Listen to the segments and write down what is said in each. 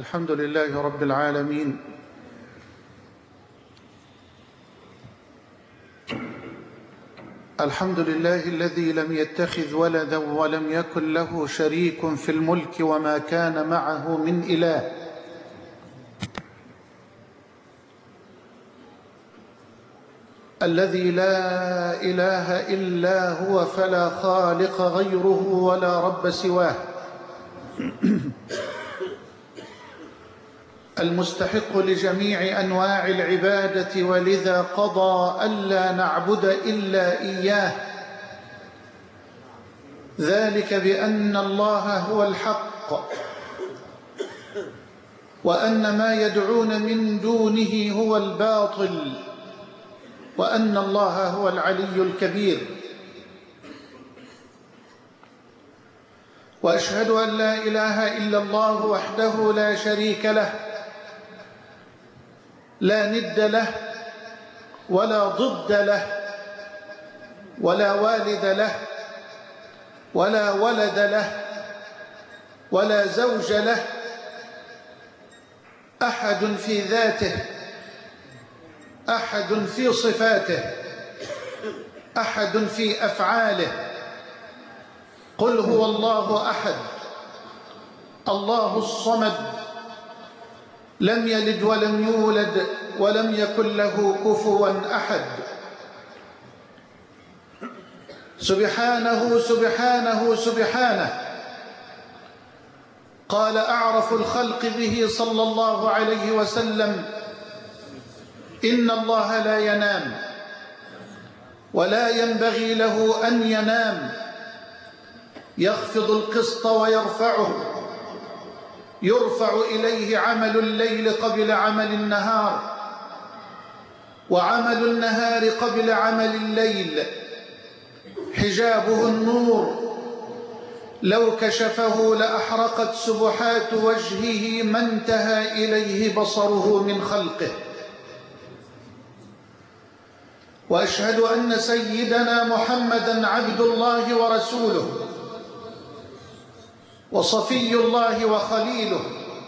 الحمد لله رب العالمين، الحمد لله الذي لم يتخذ ولدا ولم يكن له شريك في الملك وما كان معه من إله، الذي لا إله إلا هو فلا خالق غيره ولا رب سواه، المستحق لجميع أنواع العبادة، ولذا قضى ألا نعبد إلا إياه، ذلك بأن الله هو الحق وأن ما يدعون من دونه هو الباطل، وأن الله هو العلي الكبير. وأشهد أن لا إله إلا الله وحده لا شريك له، لا ند له ولا ضد له ولا والد له ولا ولد له ولا زوج له، أحد في ذاته، أحد في صفاته، أحد في أفعاله. قل هو الله أحد الله الصمد لم يلد ولم يولد ولم يكن له كفوا أحد. سبحانه سبحانه سبحانه، قال أعرف الخلق به صلى الله عليه وسلم: إن الله لا ينام ولا ينبغي له أن ينام، يخفض القسط ويرفعه، يرفع إليه عمل الليل قبل عمل النهار، وعمل النهار قبل عمل الليل، حجابه النور، لو كشفه لأحرقت سبحات وجهه ما انتهى إليه بصره من خلقه. وأشهد أن سيدنا محمدًا عبد الله ورسوله وصفي الله وخليله،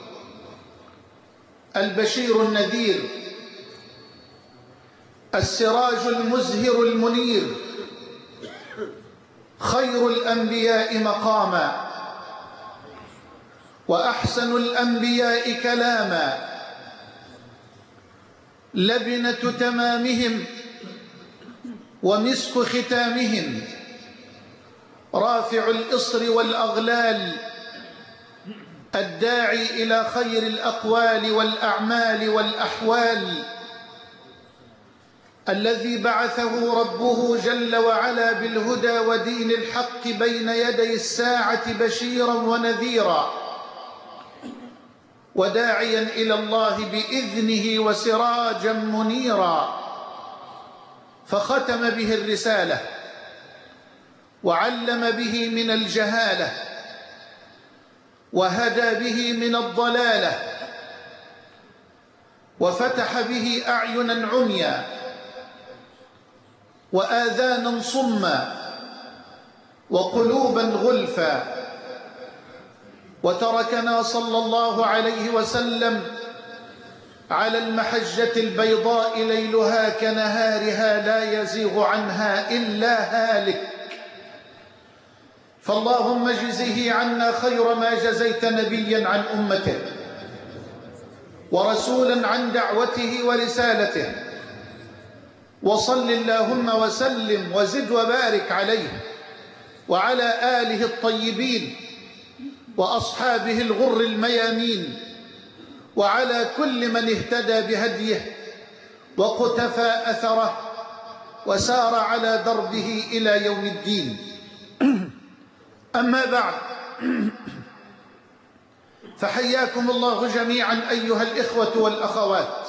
البشير النذير، السراج المزهر المنير، خير الأنبياء مقاما وأحسن الأنبياء كلاما، لبنة تمامهم ومسك ختامهم، رافع الإصر والأغلال، الداعي إلى خير الأقوال والأعمال والأحوال، الذي بعثه ربه جل وعلا بالهدى ودين الحق بين يدي الساعة بشيرا ونذيرا، وداعيا إلى الله بإذنه وسراجا منيرا، فختم به الرسالة وعلم به من الجهالة وهدى به من الضلالة، وفتح به أعينا عميا وآذانا صما وقلوبا غلفا، وتركنا صلى الله عليه وسلم على المحجة البيضاء ليلها كنهارها لا يزيغ عنها إلا هالك. فاللهم اجزه عنا خير ما جزيت نبيا عن أمته ورسولا عن دعوته ورسالته، وصل اللهم وسلم وزد وبارك عليه وعلى آله الطيبين وأصحابه الغر الميامين، وعلى كل من اهتدى بهديه وقتفى أثره وسار على دربه إلى يوم الدين. أما بعد، فحياكم الله جميعا أيها الإخوة والأخوات،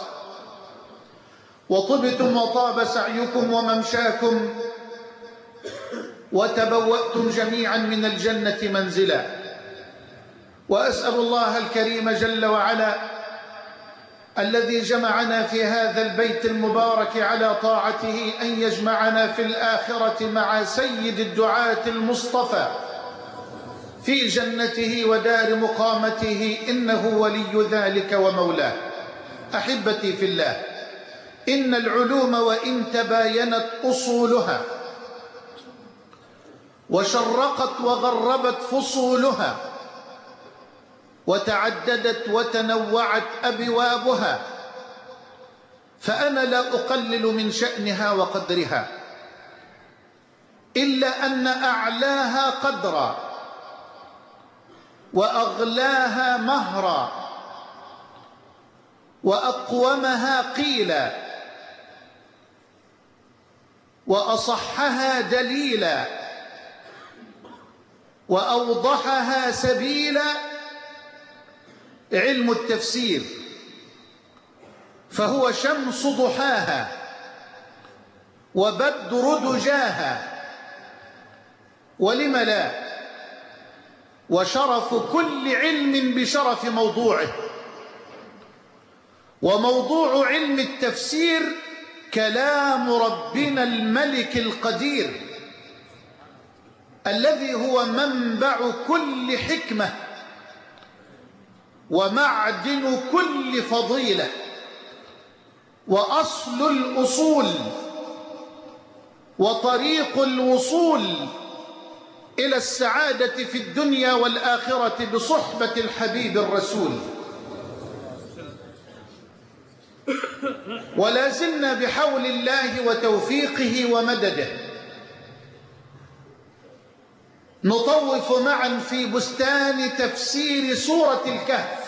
وطبتم وطاب سعيكم وممشاكم، وتبوأتم جميعا من الجنة منزلا. وأسأل الله الكريم جل وعلا الذي جمعنا في هذا البيت المبارك على طاعته أن يجمعنا في الآخرة مع سيد الدعاة المصطفى في جنته ودار مقامته، إنه ولي ذلك ومولاه. أحبتي في الله، إن العلوم وإن تباينت أصولها وشرقت وغربت فصولها وتعددت وتنوعت أبوابها، فأنا لا أقلل من شأنها وقدرها، إلا أن أعلاها قدرا وأغلاها مهرا وأقومها قيلا وأصحها دليلا وأوضحها سبيلا علم التفسير، فهو شمس ضحاها وبدر دجاها، ولم لا، وشرف كل علم بشرف موضوعه. وموضوع علم التفسير كلام ربنا الملك القدير، الذي هو منبع كل حكمة ومعدن كل فضيلة وأصل الأصول وطريق الوصول إلى السعادة في الدنيا والآخرة بصحبة الحبيب الرسول. ولا زلنا بحول الله وتوفيقه ومدده نطوف معا في بستان تفسير سورة الكهف،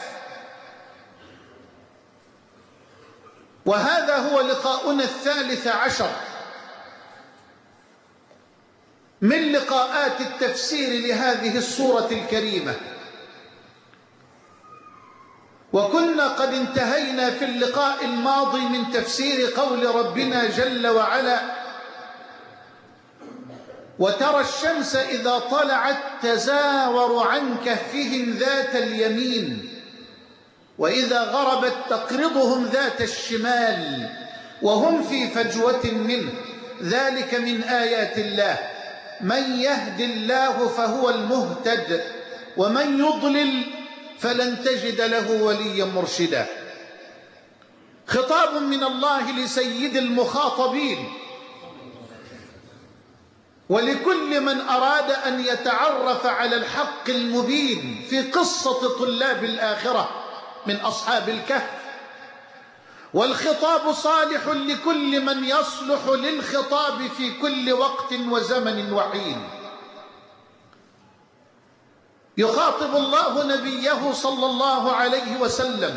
وهذا هو لقاؤنا 13 من لقاءات التفسير لهذه السورة الكريمة. وكنا قد انتهينا في اللقاء الماضي من تفسير قول ربنا جل وعلا: وترى الشمس إذا طلعت تزاور عن كهفهم ذات اليمين وإذا غربت تقرضهم ذات الشمال وهم في فجوة منه، ذلك من آيات الله، من يهد الله فهو المهتد ومن يضلل فلن تجد له وليا مرشدا. خطاب من الله لسيد المخاطبين ولكل من أراد أن يتعرف على الحق المبين في قصة طلاب الآخرة من أصحاب الكهف. والخطاب صالح لكل من يصلح للخطاب في كل وقت وزمن وحين. يخاطب الله نبيه صلى الله عليه وسلم: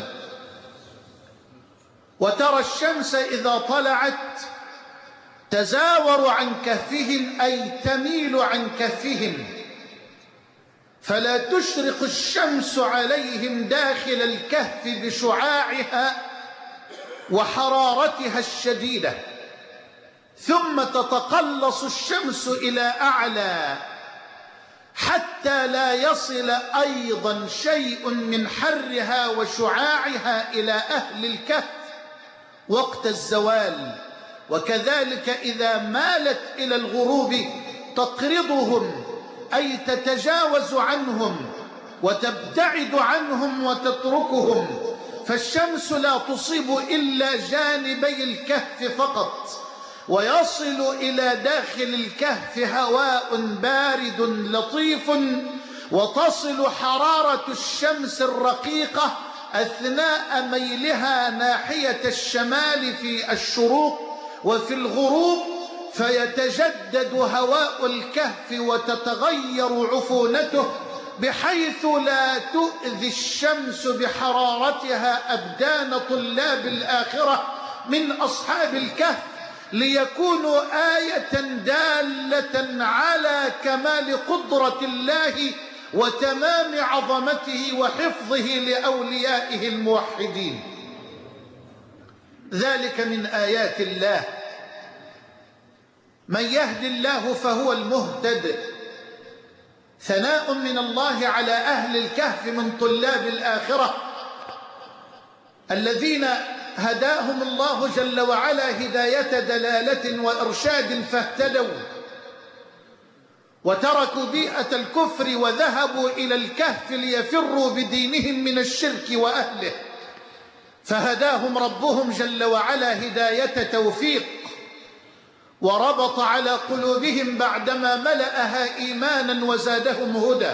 وترى الشمس إذا طلعت تزاور عن كهفهم، أي تميل عن كهفهم، فلا تشرق الشمس عليهم داخل الكهف بشعاعها وحرارتها الشديدة، ثم تتقلص الشمس إلى أعلى حتى لا يصل أيضا شيء من حرها وشعاعها إلى أهل الكهف وقت الزوال. وكذلك إذا مالت إلى الغروب تقرضهم، أي تتجاوز عنهم وتبتعد عنهم وتتركهم، فالشمس لا تصيب إلا جانبي الكهف فقط، ويصل إلى داخل الكهف هواء بارد لطيف، وتصل حرارة الشمس الرقيقة أثناء ميلها ناحية الشمال في الشروق وفي الغروب، فيتجدد هواء الكهف وتتغير عفونته بحيث لا تؤذي الشمس بحرارتها أبدان طلاب الآخرة من أصحاب الكهف، ليكونوا آية دالة على كمال قدرة الله وتمام عظمته وحفظه لأوليائه الموحدين. ذلك من آيات الله، من يهد الله فهو المهتد. ثناء من الله على أهل الكهف من طلاب الآخرة الذين هداهم الله جل وعلا هداية دلالة وإرشاد فاهتدوا، وتركوا بيئة الكفر وذهبوا إلى الكهف ليفروا بدينهم من الشرك وأهله، فهداهم ربهم جل وعلا هداية توفيق، وربط على قلوبهم بعدما ملأها إيمانا وزادهم هدى.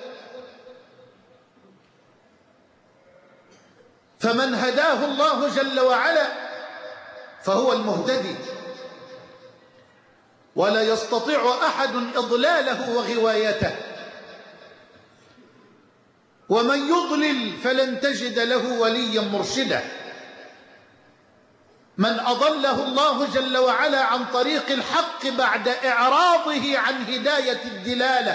فمن هداه الله جل وعلا فهو المهتدي، ولا يستطيع أحد إضلاله وغوايته، ومن يضلل فلن تجد له وليا مرشدا. من أضله الله جل وعلا عن طريق الحق بعد إعراضه عن هداية الدلالة،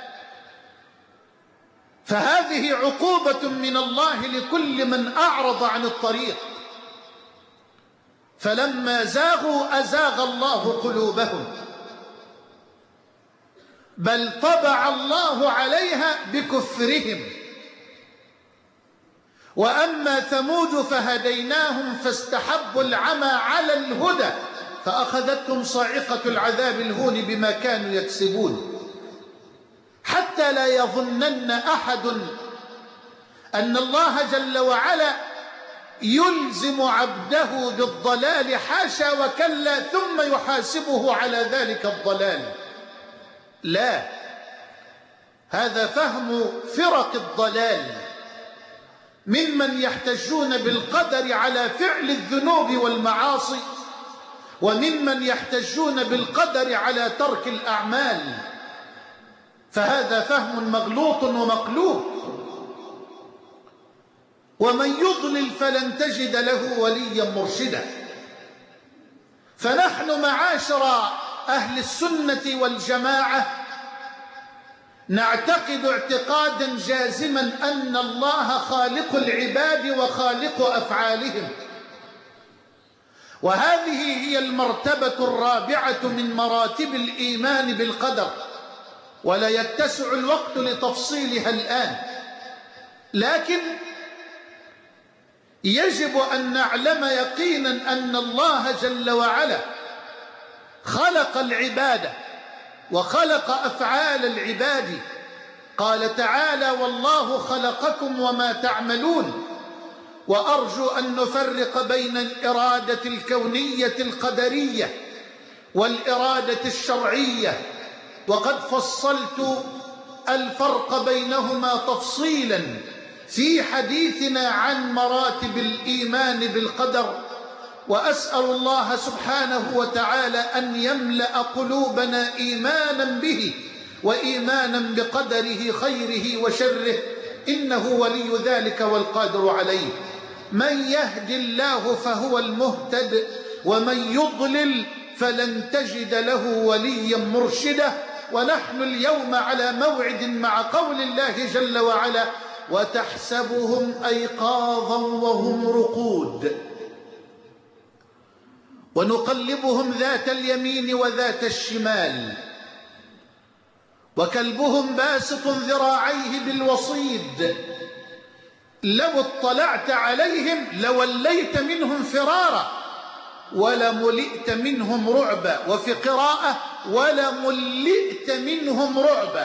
فهذه عقوبة من الله لكل من أعرض عن الطريق. فلما زاغوا أزاغ الله قلوبهم، بل طبع الله عليها بكفرهم. وأما ثمود فهديناهم فاستحبوا العمى على الهدى فأخذتهم صاعقة العذاب الهون بما كانوا يكسبون. حتى لا يظنن أحد أن الله جل وعلا يلزم عبده بالضلال، حاشا وكلا، ثم يحاسبه على ذلك الضلال. لا، هذا فهم فرق الضلال ممن يحتجون بالقدر على فعل الذنوب والمعاصي، وممن يحتجون بالقدر على ترك الأعمال، فهذا فهم مغلوط ومقلوب. ومن يضلل فلن تجد له وليا مرشدا. فنحن معاشر أهل السنة والجماعة نعتقد اعتقادا جازما أن الله خالق العباد وخالق أفعالهم، وهذه هي المرتبة الرابعة من مراتب الإيمان بالقدر، ولا يتسع الوقت لتفصيلها الآن، لكن يجب أن نعلم يقينا أن الله جل وعلا خلق العباد وخلق أفعال العباد. قال تعالى: والله خلقكم وما تعملون. وأرجو أن نفرق بين الإرادة الكونية القدرية والإرادة الشرعية، وقد فصلت الفرق بينهما تفصيلا في حديثنا عن مراتب الإيمان بالقدر. وأسأل الله سبحانه وتعالى أن يملأ قلوبنا إيمانا به وإيمانا بقدره خيره وشره، إنه ولي ذلك والقادر عليه. من يهد الله فهو المهتد، ومن يضلل فلن تجد له وليا مرشدا. ونحن اليوم على موعد مع قول الله جل وعلا: وتحسبهم أيقاظا وهم رقود ونقلبهم ذات اليمين وذات الشمال وكلبهم باسط ذراعيه بالوصيد لو اطلعت عليهم لوليت منهم فرارا ولملئت منهم رعبا، وفي قراءة ولملئت منهم رعبا.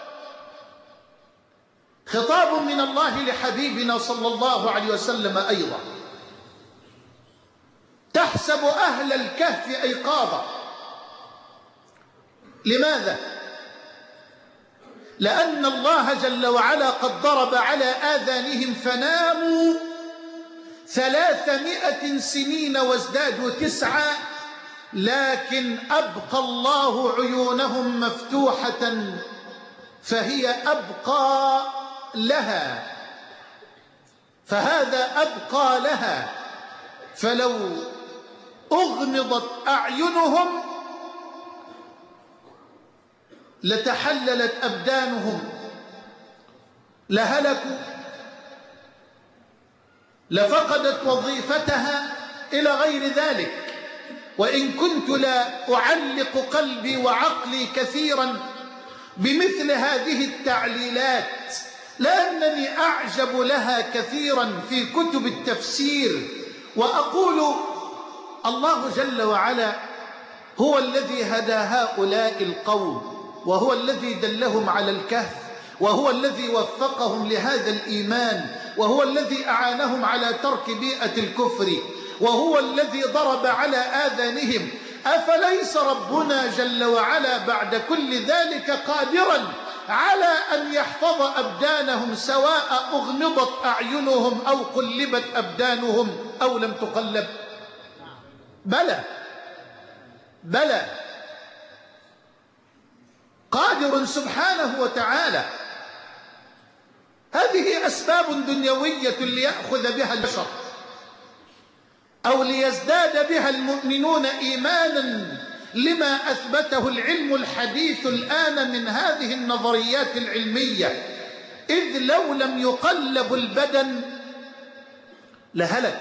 خطاب من الله لحبيبنا صلى الله عليه وسلم أيضا. تحسب أهل الكهف أيقاظا. لماذا؟ لأن الله جل وعلا قد ضرب على آذانهم فناموا 300 سنين وازدادوا 9، لكن أبقى الله عيونهم مفتوحة فهي أبقى لها، فهذا أبقى لها. فلو أغمضت أعينهم لتحللت أبدانهم، لهلكوا، لفقدت وظيفتها إلى غير ذلك. وإن كنت لا أعلق قلبي وعقلي كثيرا بمثل هذه التعليلات، لأنني أعجب لها كثيرا في كتب التفسير، وأقول الله جل وعلا هو الذي هدى هؤلاء القوم وهو الذي دلهم على الكهف، وهو الذي وفقهم لهذا الإيمان، وهو الذي أعانهم على ترك بيئة الكفر، وهو الذي ضرب على آذانهم. أفليس ربنا جل وعلا بعد كل ذلك قادرا على أن يحفظ أبدانهم سواء أغمضت أعينهم أو قلبت أبدانهم أو لم تقلب؟ بلى بلى، قادر سبحانه وتعالى. هذه أسباب دنيوية ليأخذ بها البشر أو ليزداد بها المؤمنون إيمانا لما أثبته العلم الحديث الآن من هذه النظريات العلمية، إذ لو لم يقلب البدن لهلك.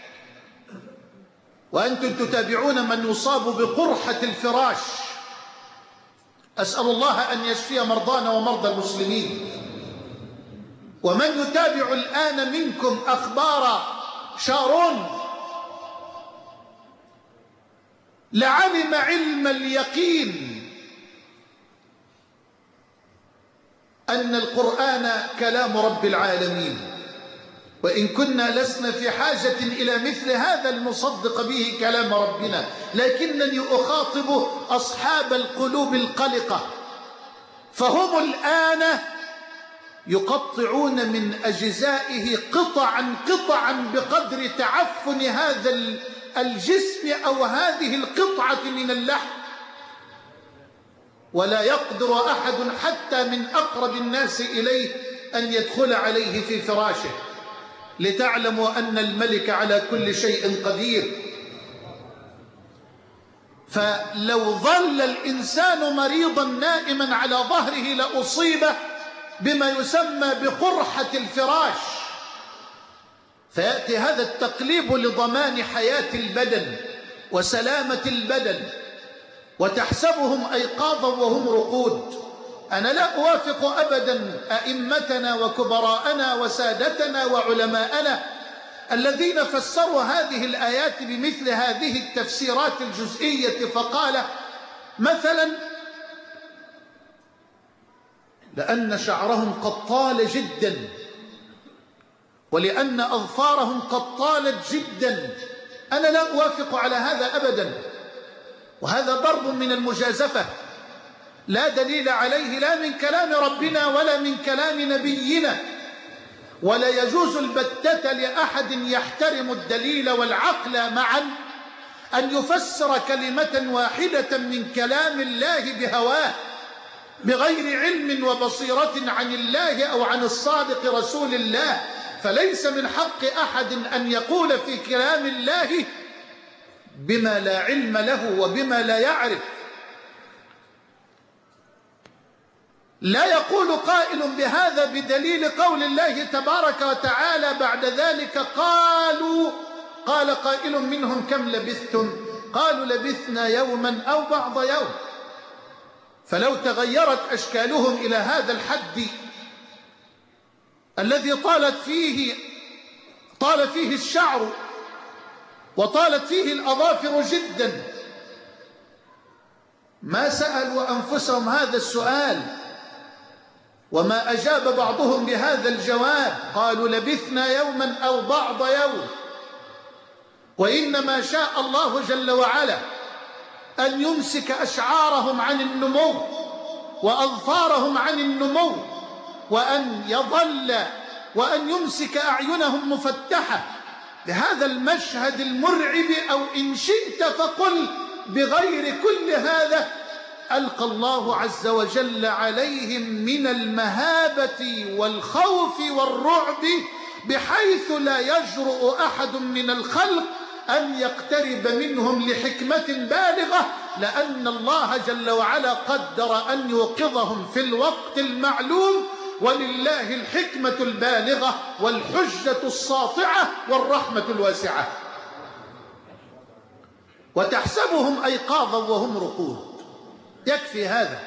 وأنتم تتابعون من يصاب بقرحة الفراش، أسأل الله أن يشفي مرضانا ومرضى المسلمين. ومن يتابع الآن منكم أخبار شارون لعلم علم اليقين أن القرآن كلام رب العالمين، وإن كنا لسنا في حاجة إلى مثل هذا لنصدق به كلام ربنا، لكنني أخاطب أصحاب القلوب القلقة، فهم الآن يقطعون من أجزائه قطعا قطعا بقدر تعفن هذا الجسم أو هذه القطعة من اللحم، ولا يقدر أحد حتى من أقرب الناس إليه أن يدخل عليه في فراشه، لتعلموا أن الملك على كل شيء قدير. فلو ظل الإنسان مريضا نائما على ظهره لأصيب بما يسمى بقرحة الفراش، فيأتي هذا التقليب لضمان حياة البدن وسلامة البدن، وتحسبهم أيقاظا وهم رقود. أنا لا أوافق أبدا أئمتنا وكبراءنا وسادتنا وعلماءنا الذين فسروا هذه الآيات بمثل هذه التفسيرات الجزئية، فقال مثلا لأن شعرهم قد طال جدا، ولأن أظفارهم قد طالت جدا. أنا لا أوافق على هذا أبدا، وهذا ضرب من المجازفة لا دليل عليه لا من كلام ربنا ولا من كلام نبينا، ولا يجوز البتة لأحد يحترم الدليل والعقل معا أن يفسر كلمة واحدة من كلام الله بهواه بغير علم وبصيرة عن الله أو عن الصادق رسول الله. فليس من حق أحد أن يقول في كلام الله بما لا علم له وبما لا يعرف. لا يقول قائل بهذا بدليل قول الله تبارك وتعالى بعد ذلك قال قائل منهم كم لبثتم؟ قالوا لبثنا يوما أو بعض يوم. فلو تغيرت أشكالهم إلى هذا الحد الذي طال فيه الشعر وطالت فيه الأظافر جدا، ما سألوا أنفسهم هذا السؤال، وما أجاب بعضهم بهذا الجواب، قالوا لبثنا يوما أو بعض يوم. وإنما شاء الله جل وعلا أن يمسك أشعارهم عن النمو وأظفارهم عن النمو، وأن يمسك أعينهم مفتحة بهذا المشهد المرعب، أو إن شئت فقل بغير كل هذا ألقى الله عز وجل عليهم من المهابة والخوف والرعب بحيث لا يجرؤ أحد من الخلق أن يقترب منهم لحكمة بالغة، لأن الله جل وعلا قدر أن يوقظهم في الوقت المعلوم، ولله الحكمة البالغة والحجة الساطعة والرحمة الواسعة. وتحسبهم أيقاظا وهم رقود، يكفي هذا،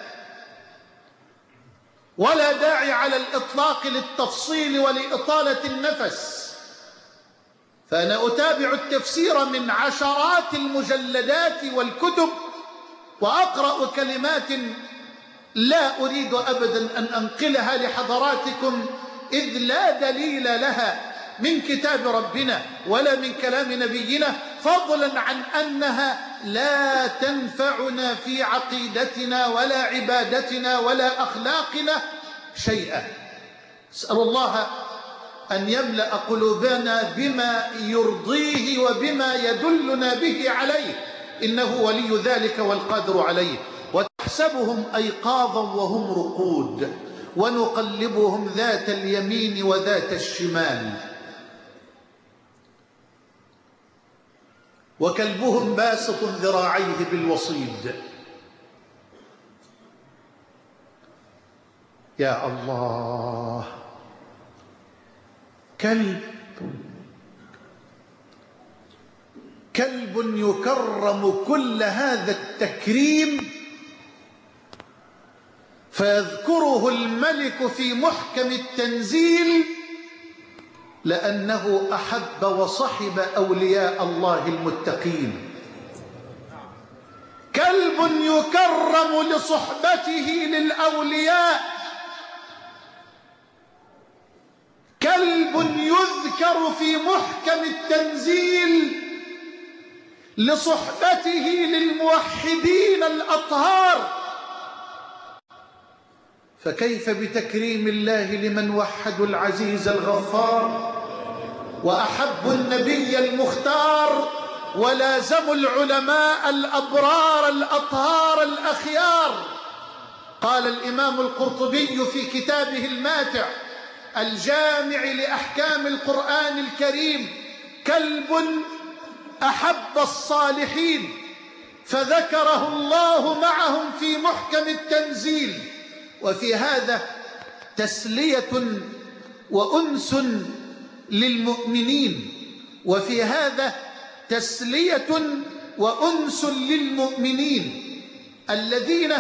ولا داعي على الإطلاق للتفصيل ولإطالة النفس. فأنا أتابع التفسير من عشرات المجلدات والكتب، وأقرأ كلمات لا أريد أبدا أن أنقلها لحضراتكم، إذ لا دليل لها من كتاب ربنا ولا من كلام نبينا، فضلا عن أنها لا تنفعنا في عقيدتنا ولا عبادتنا ولا أخلاقنا شيئا. أسأل الله أن يملأ قلوبنا بما يرضيه وبما يدلنا به عليه، إنه ولي ذلك والقادر عليه. وتحسبهم أيقاظا وهم رقود ونقلبهم ذات اليمين وذات الشمال وكلبهم باسط ذراعيه بالوصيد. يا الله، كلب يكرم كل هذا التكريم، فيذكره الملك في محكم التنزيل لأنه أحب وصحب أولياء الله المتقين. كلب يكرم لصحبته للأولياء، كلب يذكر في محكم التنزيل لصحبته للموحدين الأطهار، فكيف بتكريم الله لمن وحدوا العزيز الغفار وأحبوا النبي المختار ولازموا العلماء الأبرار الأطهار الأخيار. قال الإمام القرطبي في كتابه الماتع الجامع لأحكام القرآن الكريم: كلب أحب الصالحين فذكره الله معهم في محكم التنزيل. وفي هذا تسلية وأنس للمؤمنين، وفي هذا تسلية وأنس للمؤمنين الذين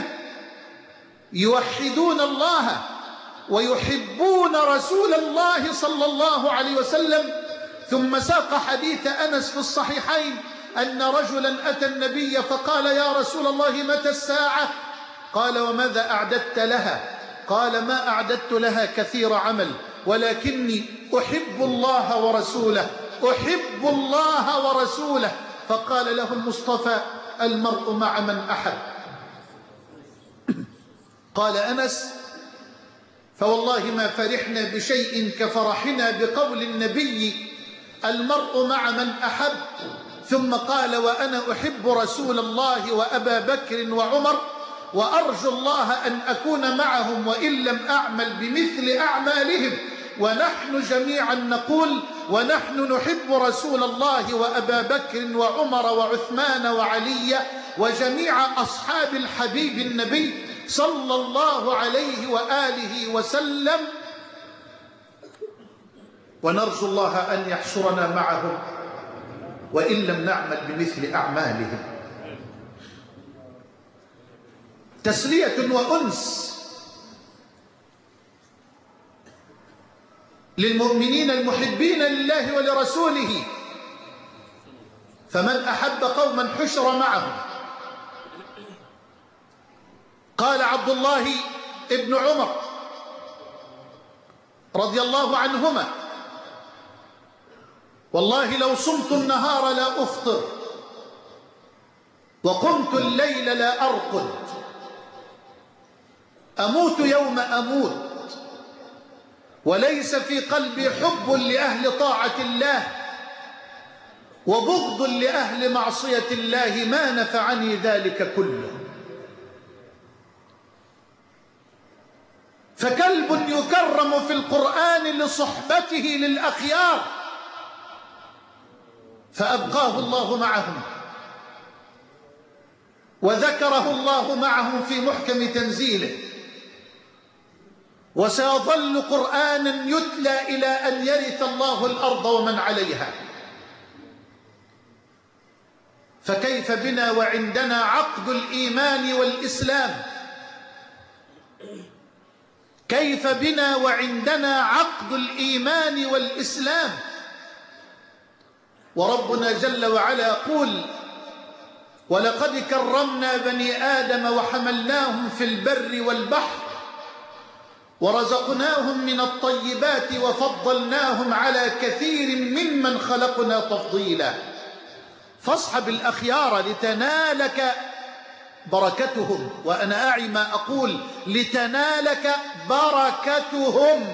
يوحدون الله ويحبون رسول الله صلى الله عليه وسلم. ثم ساق حديث أنس في الصحيحين أن رجلا أتى النبي فقال: يا رسول الله متى الساعة؟ قال: وماذا أعددت لها؟ قال: ما أعددت لها كثير عمل، ولكني أحب الله ورسوله، أحب الله ورسوله. فقال له المصطفى: المرء مع من أحب. قال أنس: فوالله ما فرحنا بشيء كفرحنا بقول النبي المرء مع من أحب. ثم قال: وأنا أحب رسول الله وأبا بكر وعمر، وأرجو الله أن أكون معهم وإن لم أعمل بمثل أعمالهم. ونحن جميعا نقول: ونحن نحب رسول الله وأبا بكر وعمر وعثمان وعلي وجميع أصحاب الحبيب النبي صلى الله عليه وآله وسلم، ونرجو الله أن يحشرنا معهم وإن لم نعمل بمثل أعمالهم. تسلية وأنس للمؤمنين المحبين لله ولرسوله. فمن أحب قوما حشر معهم. قال عبد الله ابن عمر رضي الله عنهما: والله لو صمت النهار لا أفطر، وقمت الليل لا أرقد، أموت يوم أموت، وليس في قلبي حب لأهل طاعة الله وبغض لأهل معصية الله، ما نفعني ذلك كله. فكلب يكرم في القرآن لصحبته للأخيار، فأبقاه الله معهم وذكره الله معهم في محكم تنزيله، وسيظل قرآنا يتلى إلى أن يرث الله الأرض ومن عليها. فكيف بنا وعندنا عقد الإيمان والإسلام؟ كيف بنا وعندنا عقد الإيمان والإسلام؟ وربنا جل وعلا يقول: ولقد كرمنا بني آدم وحملناهم في البر والبحر ورزقناهم من الطيبات وفضلناهم على كثير ممن خلقنا تفضيلا. فاصحب الأخيار لتنالك بركتهم، وأنا أعي ما أقول، لتنالك بركتهم.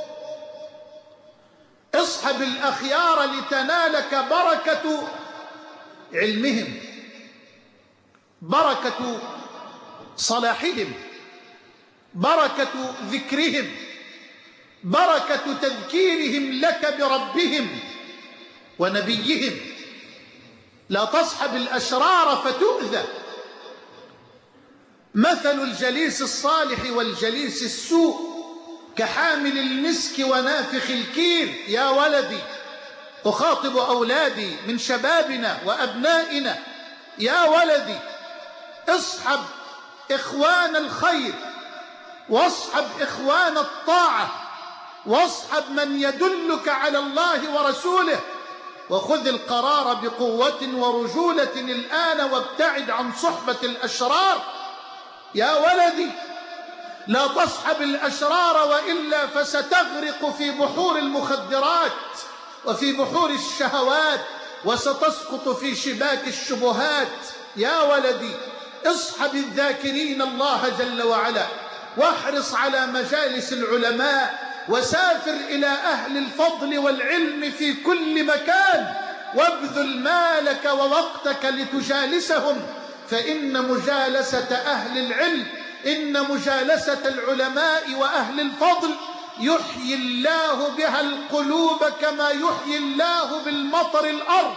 اصحب الأخيار لتنالك بركة علمهم، بركة صلاحهم، بركة ذكرهم، بركة تذكيرهم لك بربهم ونبيهم. لا تصحب الأشرار فتؤذى. مثل الجليس الصالح والجليس السوء كحامل المسك ونافخ الكير. يا ولدي، أخاطب أولادي من شبابنا وأبنائنا، يا ولدي اصحب إخوان الخير، واصحب إخوان الطاعة، واصحب من يدلك على الله ورسوله، وخذ القرار بقوة ورجولة الآن، وابتعد عن صحبة الأشرار. يا ولدي لا تصحب الأشرار، وإلا فستغرق في بحور المخدرات وفي بحور الشهوات، وستسقط في شباك الشبهات. يا ولدي اصحب الذاكرين الله جل وعلا، واحرص على مجالس العلماء، وسافر إلى أهل الفضل والعلم في كل مكان، وابذل مالك ووقتك لتجالسهم، فإن مجالسة أهل العلم، إن مجالسة العلماء وأهل الفضل يحيي الله بها القلوب كما يحيي الله بالمطر الأرض،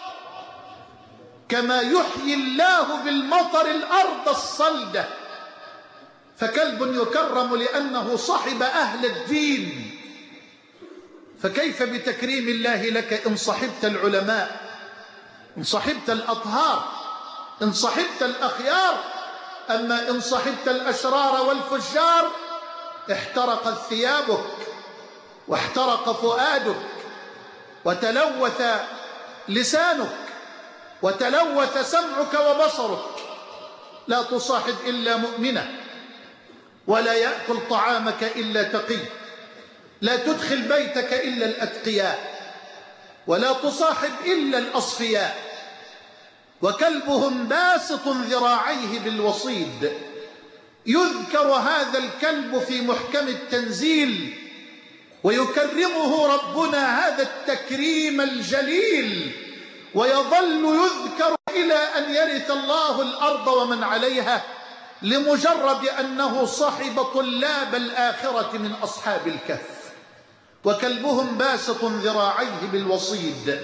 كما يحيي الله بالمطر الأرض الصلدة. فكلب يكرم لأنه صحب أهل الدين، فكيف بتكريم الله لك إن صحبت العلماء، إن صحبت الأطهار، إن صحبت الأخيار؟ أما إن صحبت الأشرار والفجار احترقت ثيابك واحترق فؤادك وتلوث لسانك وتلوث سمعك وبصرك. لا تصاحب إلا مؤمنا، ولا يأكل طعامك إلا تقي، لا تدخل بيتك إلا الأتقياء، ولا تصاحب إلا الأصفياء. وكلبهم باسط ذراعيه بالوصيد. يذكر هذا الكلب في محكم التنزيل، ويكرمه ربنا هذا التكريم الجليل، ويظل يذكر إلى أن يرث الله الأرض ومن عليها، لمجرد أنه صحب طلاب الآخرة من أصحاب الكهف. وكلبهم باسط ذراعيه بالوصيد.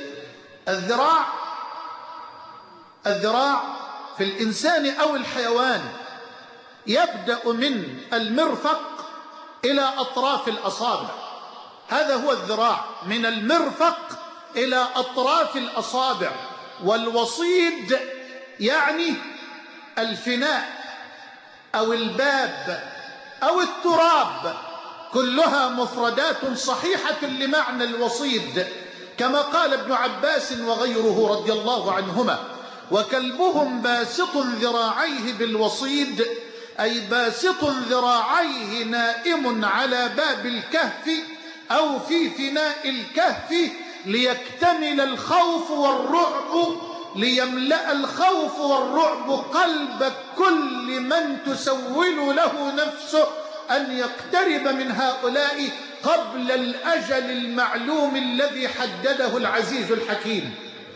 الذراع في الإنسان أو الحيوان يبدأ من المرفق إلى أطراف الأصابع، هذا هو الذراع، من المرفق إلى أطراف الأصابع. والوصيد يعني الفناء أو الباب أو التراب، كلها مفردات صحيحة لمعنى الوصيد، كما قال ابن عباس وغيره رضي الله عنهما: وكلبهم باسط ذراعيه بالوصيد، أي باسط ذراعيه نائم على باب الكهف أو في فناء الكهف، ليكتمل الخوف والرعب، ليملأ الخوف والرعب قلب كل من تسول له نفسه أن يقترب من هؤلاء قبل الأجل المعلوم الذي حدده العزيز الحكيم.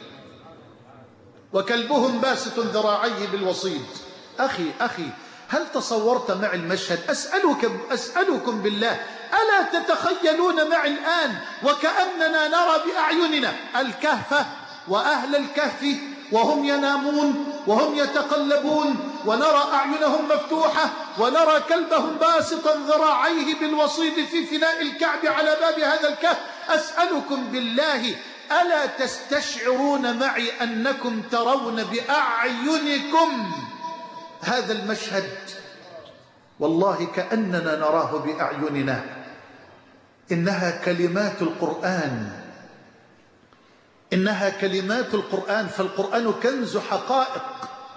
وكلبهم باسط ذراعيه بالوصيد. أخي هل تصورت معي المشهد؟ أسألكم بالله، ألا تتخيلون معي الآن وكأننا نرى بأعيننا الكهف وأهل الكهف وهم ينامون وهم يتقلبون، ونرى أعينهم مفتوحة، ونرى كلبهم باسطا ذراعيه بالوصيد في فناء الكعب على باب هذا الكهف. أسألكم بالله، ألا تستشعرون معي أنكم ترون بأعينكم هذا المشهد؟ والله كأننا نراه بأعيننا. إنها كلمات القرآن، إنها كلمات القرآن، فالقرآن كنز حقائق،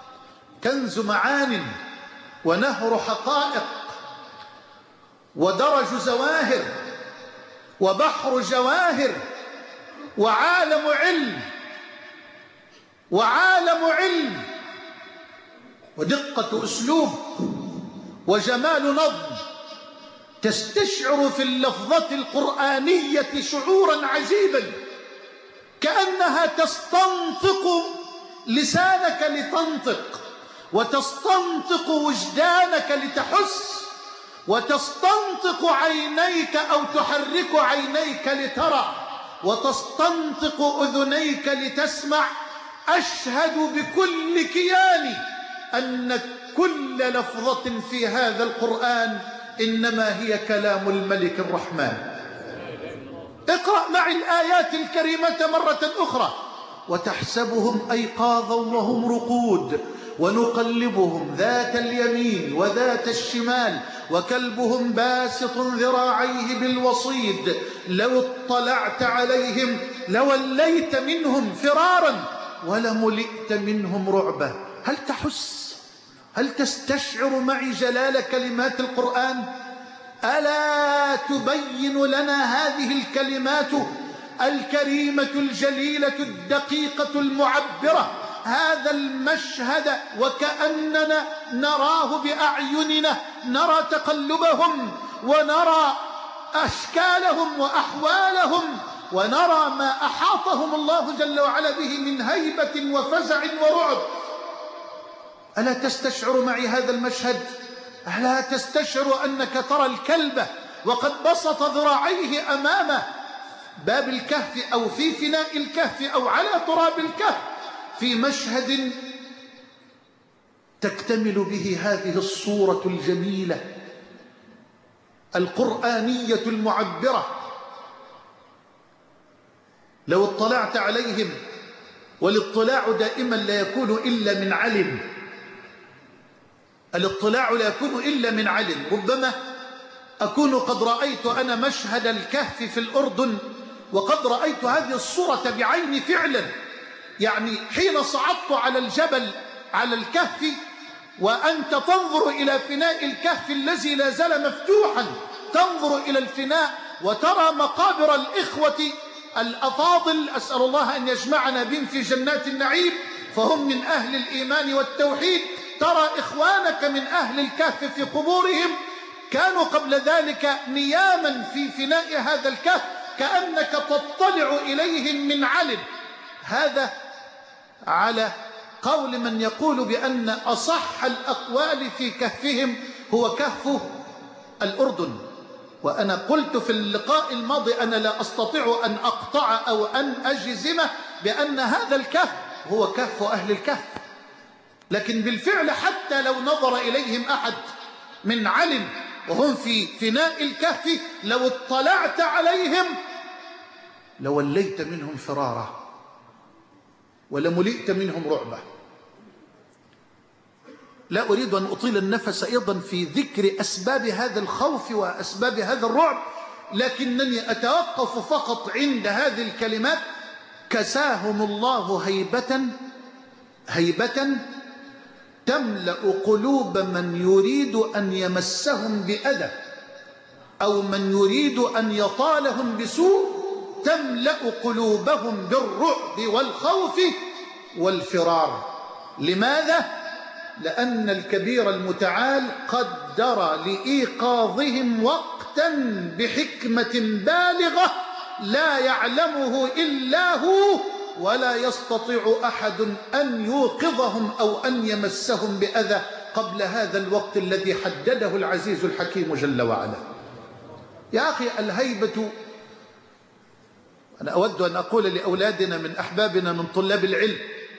كنز معان ونهر حقائق ودرج زواهر وبحر جواهر وعالم علم ودقة أسلوب وجمال نظم، تستشعر في اللفظة القرآنية شعورا عجيبا، كأنها تستنطق لسانك لتنطق، وتستنطق وجدانك لتحس، وتستنطق عينيك أو تحرك عينيك لترى، وتستنطق أذنيك لتسمع. أشهد بكل كياني أن كل لفظة في هذا القرآن إنما هي كلام الملك الرحمن. اقرأ معي الآيات الكريمة مرة أخرى. وتحسبهم أيقاظا وهم رقود ونقلبهم ذات اليمين وذات الشمال وكلبهم باسط ذراعيه بالوصيد لو اطلعت عليهم لوليت منهم فرارا ولملئت منهم رعبا. هل تحس؟ هل تستشعر معي جلال كلمات القرآن؟ ألا تبين لنا هذه الكلمات الكريمة الجليلة الدقيقة المعبرة هذا المشهد وكأننا نراه بأعيننا، نرى تقلبهم ونرى أشكالهم وأحوالهم ونرى ما أحاطهم الله جل وعلا به من هيبة وفزع ورعب. ألا تستشعر معي هذا المشهد؟ ألا تستشعر أنك ترى الكلب وقد بسط ذراعيه أمام باب الكهف أو في فناء الكهف أو على تراب الكهف في مشهد تكتمل به هذه الصورة الجميلة القرآنية المعبرة. لو اطلعت عليهم، والاطلاع دائما لا يكون إلا من علم، الاطلاع لا يكون إلا من علم. ربما أكون قد رأيت أنا مشهد الكهف في الأردن وقد رأيت هذه الصورة بعيني فعلا، يعني حين صعدت على الجبل على الكهف وأنت تنظر إلى فناء الكهف الذي لا زال مفتوحا، تنظر إلى الفناء وترى مقابر الإخوة الأفاضل، أسأل الله أن يجمعنا بهم في جنات النعيم، فهم من أهل الإيمان والتوحيد. ترى إخوانك من أهل الكهف في قبورهم كانوا قبل ذلك نياما في فناء هذا الكهف كأنك تطلع إليهم من علم. هذا على قول من يقول بأن أصح الأقوال في كهفهم هو كهف الأردن. وأنا قلت في اللقاء الماضي أنا لا أستطيع أن أقطع أو أن أجزمه بأن هذا الكهف هو كهف أهل الكهف، لكن بالفعل حتى لو نظر إليهم أحد من علم وهم في فناء الكهف لو اطلعت عليهم لوليت منهم فرارا ولملئت منهم رعبا. لا أريد أن أطيل النفس أيضا في ذكر أسباب هذا الخوف وأسباب هذا الرعب، لكنني أتوقف فقط عند هذه الكلمات: كساهم الله هيبة تملأ قلوب من يريد أن يمسهم بأذى أو من يريد أن يطالهم بسوء، تملأ قلوبهم بالرعب والخوف والفرار. لماذا؟ لأن الكبير المتعال قدر لإيقاظهم وقتا بحكمة بالغة لا يعلمه إلا هو، ولا يستطيع أحد أن يوقظهم أو أن يمسهم بأذى قبل هذا الوقت الذي حدده العزيز الحكيم جل وعلا. يا أخي، الهيبة، أنا أود أن أقول لأولادنا من أحبابنا من طلاب العلم،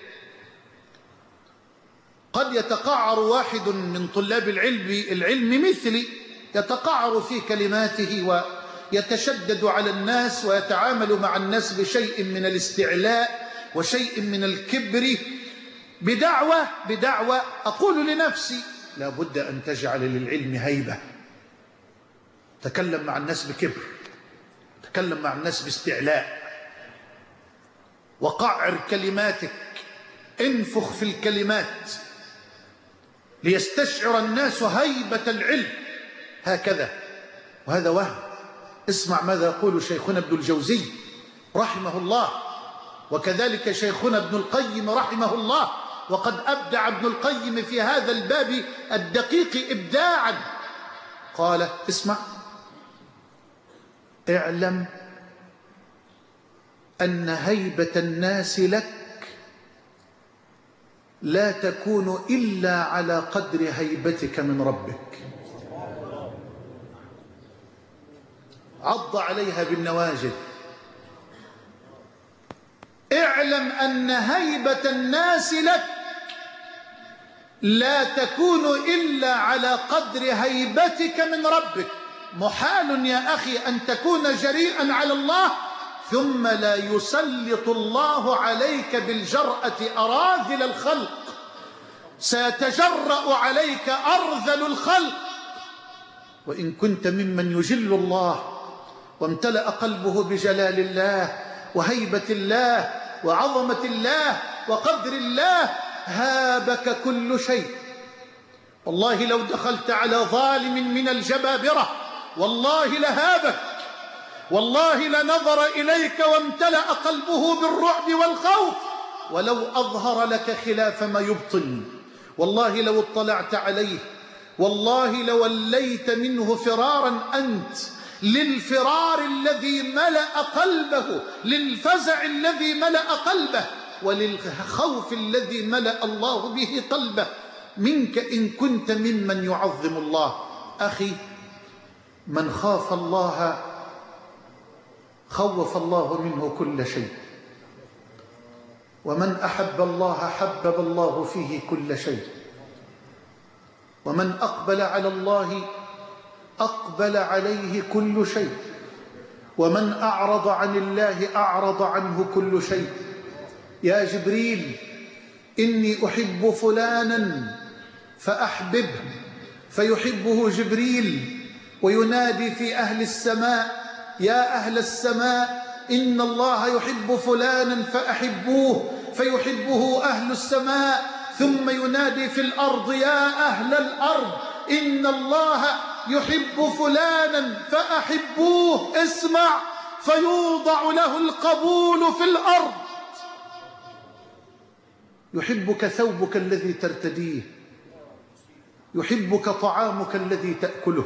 قد يتقعر واحد من طلاب العلم مثلي، يتقعر في كلماته ويتشدد على الناس ويتعامل مع الناس بشيء من الاستعلاء وشيء من الكبر بدعوى أقول لنفسي لا بد أن تجعل للعلم هيبة. تكلم مع الناس بكبر، تكلم مع الناس باستعلاء، وقعر كلماتك، انفخ في الكلمات، ليستشعر الناس هيبة العلم هكذا، وهذا وهم. اسمع ماذا يقول شيخنا ابن الجوزي رحمه الله، وكذلك شيخنا ابن القيم رحمه الله، وقد أبدع ابن القيم في هذا الباب الدقيق إبداعا. قال: اسمع: اعلم أن هيبة الناس لك لا تكون إلا على قدر هيبتك من ربك. عض عليها بالنواجذ. اعلم أن هيبة الناس لك لا تكون إلا على قدر هيبتك من ربك. محال يا أخي أن تكون جريئا على الله ثم لا يسلط الله عليك بالجرأة أراذل الخلق، سيتجرأ عليك أرذل الخلق. وإن كنت ممن يجل الله وامتلأ قلبه بجلال الله وهيبة الله وعظمة الله وقدر الله، هابك كل شيء. والله لو دخلت على ظالم من الجبابرة والله لهابك، والله لنظر إليك وامتلأ قلبه بالرعب والخوف ولو أظهر لك خلاف ما يبطن. والله لو اطلعت عليه والله لوليت منه فرارا أنت، للفرار الذي ملأ قلبه، للفزع الذي ملأ قلبه، وللخوف الذي ملأ الله به قلبه منك إن كنت ممن يعظم الله. أخي، من خاف الله خوف الله منه كل شيء، ومن أحب الله حبب الله فيه كل شيء، ومن أقبل على الله أقبل عليه كل شيء، ومن أعرض عن الله أعرض عنه كل شيء. يا جبريل إني أحب فلانا فأحببه، فيحبه جبريل وينادي في أهل السماء: يا أهل السماء إن الله يحب فلانا فأحبوه، فيحبه أهل السماء، ثم ينادي في الأرض: يا أهل الأرض إن الله يحب فلانا فأحبوه. اسمع: فيوضع له القبول في الأرض. يحبك ثوبك الذي ترتديه، يحبك طعامك الذي تأكله،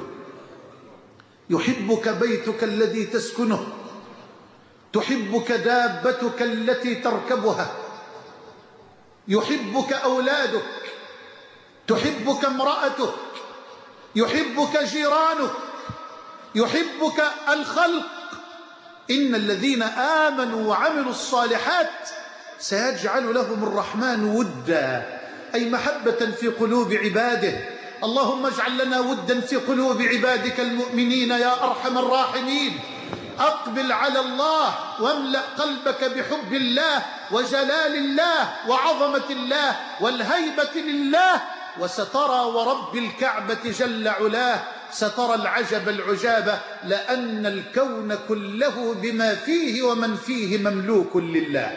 يحبك بيتك الذي تسكنه، تحبك دابتك التي تركبها، يحبك أولادك، تحبك امرأتك، يحبك جيرانك، يحبك الخلق. إن الذين آمنوا وعملوا الصالحات سيجعل لهم الرحمن ودا، أي محبة في قلوب عباده. اللهم اجعل لنا ودا في قلوب عبادك المؤمنين يا أرحم الراحمين. أقبل على الله واملأ قلبك بحب الله وجلال الله وعظمة الله والهيبة لله، وسترى ورب الكعبة جل علاه سترى العجب العجاب، لأن الكون كله بما فيه ومن فيه مملوك لله.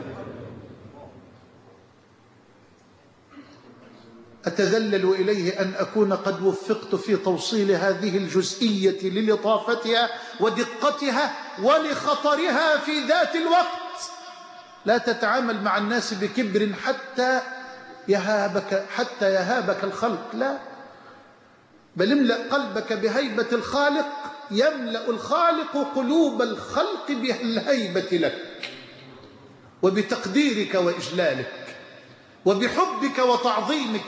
أتذلل إليه أن أكون قد وفقت في توصيل هذه الجزئية للطافتها ودقتها ولخطرها في ذات الوقت. لا تتعامل مع الناس بكبر حتى يهابك الخلق، لا، بل املأ قلبك بهيبة الخالق، يملأ الخالق قلوب الخلق بالهيبة لك وبتقديرك وإجلالك وبحبك وتعظيمك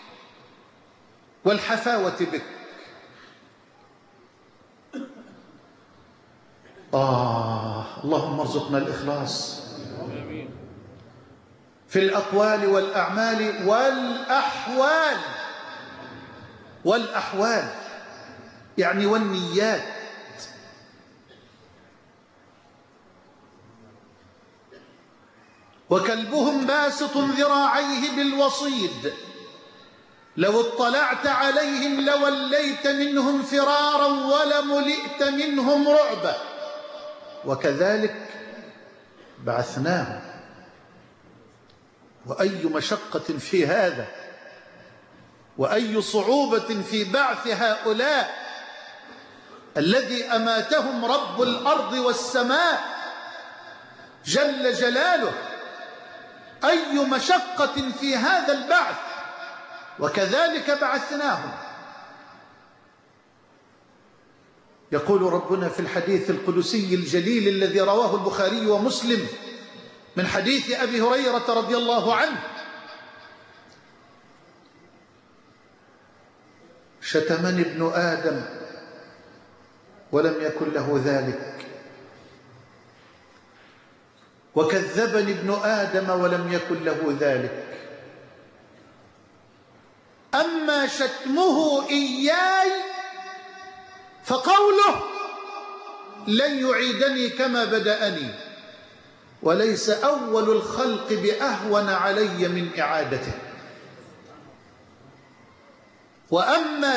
والحفاوة بك. اللهم ارزقنا الإخلاص في الأقوال والأعمال والأحوال يعني والنيات. وكلبهم باسط ذراعيه بالوصيد لو اطلعت عليهم لوليت منهم فرارا ولملئت منهم رعبا، وكذلك بعثناهم. وأي مشقة في هذا وأي صعوبة في بعث هؤلاء الذي أماتهم رب الأرض والسماء جل جلاله، أي مشقة في هذا البعث. وكذلك بعثناهم. يقول ربنا في الحديث القدسي الجليل الذي رواه البخاري ومسلم من حديث أبي هريرة رضي الله عنه: شتمني ابن آدم ولم يكن له ذلك، وكذبني ابن آدم ولم يكن له ذلك، أما شتمه إياي فقوله لن يعيدني كما بدأني، وليس أول الخلق بأهون علي من إعادته. وأما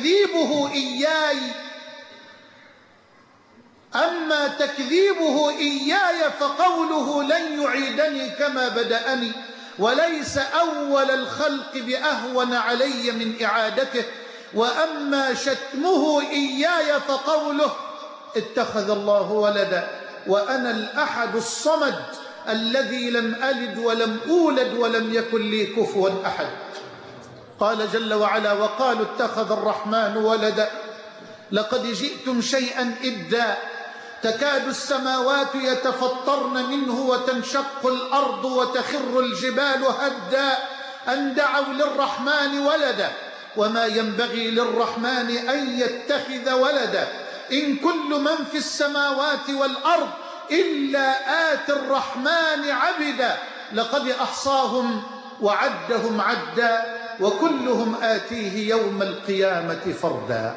تكذيبه إياي فقوله لن يعيدني كما بدأني، وليس أول الخلق بأهون علي من إعادته. وأما شتمه إياي فقوله اتخذ الله ولدا وأنا الأحد الصمد الذي لم ألد ولم أولد ولم يكن لي كفوا أحد. قال جل وعلا: وقالوا اتخذ الرحمن ولدا لقد جئتم شيئا إدا تكاد السماوات يتفطرن منه وتنشق الأرض وتخر الجبال هدا أن دعوا للرحمن ولدا وما ينبغي للرحمن أن يتخذ ولدا إن كل من في السماوات والأرض إلا آتي الرحمن عبدا لقد أحصاهم وعدهم عدا وكلهم آتيه يوم القيامة فردا.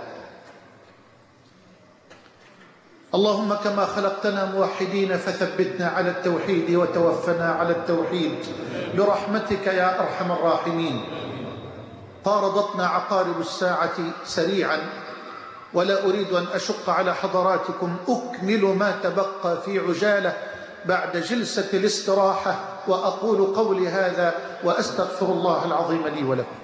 اللهم كما خلقتنا موحدين فثبتنا على التوحيد وتوفنا على التوحيد برحمتك يا أرحم الراحمين. قارضتنا عقارب الساعة سريعا، ولا أريد أن أشق على حضراتكم، أكمل ما تبقى في عجالة بعد جلسة الاستراحة، وأقول قولي هذا وأستغفر الله العظيم لي ولكم.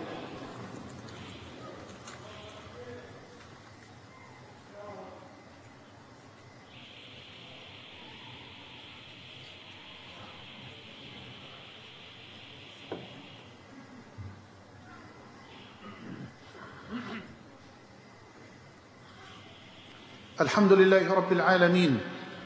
الحمد لله رب العالمين،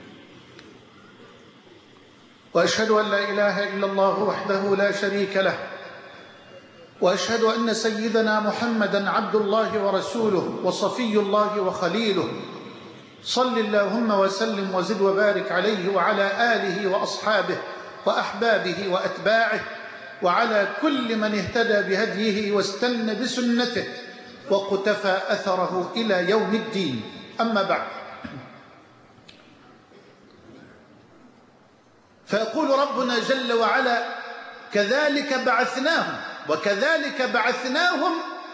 وأشهد أن لا إله إلا الله وحده لا شريك له، وأشهد أن سيدنا محمدا عبد الله ورسوله وصفي الله وخليله. صل اللهم وسلم وزد وبارك عليه وعلى آله وأصحابه وأحبابه وأتباعه وعلى كل من اهتدى بهديه واستنى بسنته وقتفى أثره إلى يوم الدين. أما بعد، فيقول ربنا جل وعلا: كذلك بعثناهم وكذلك بعثناهم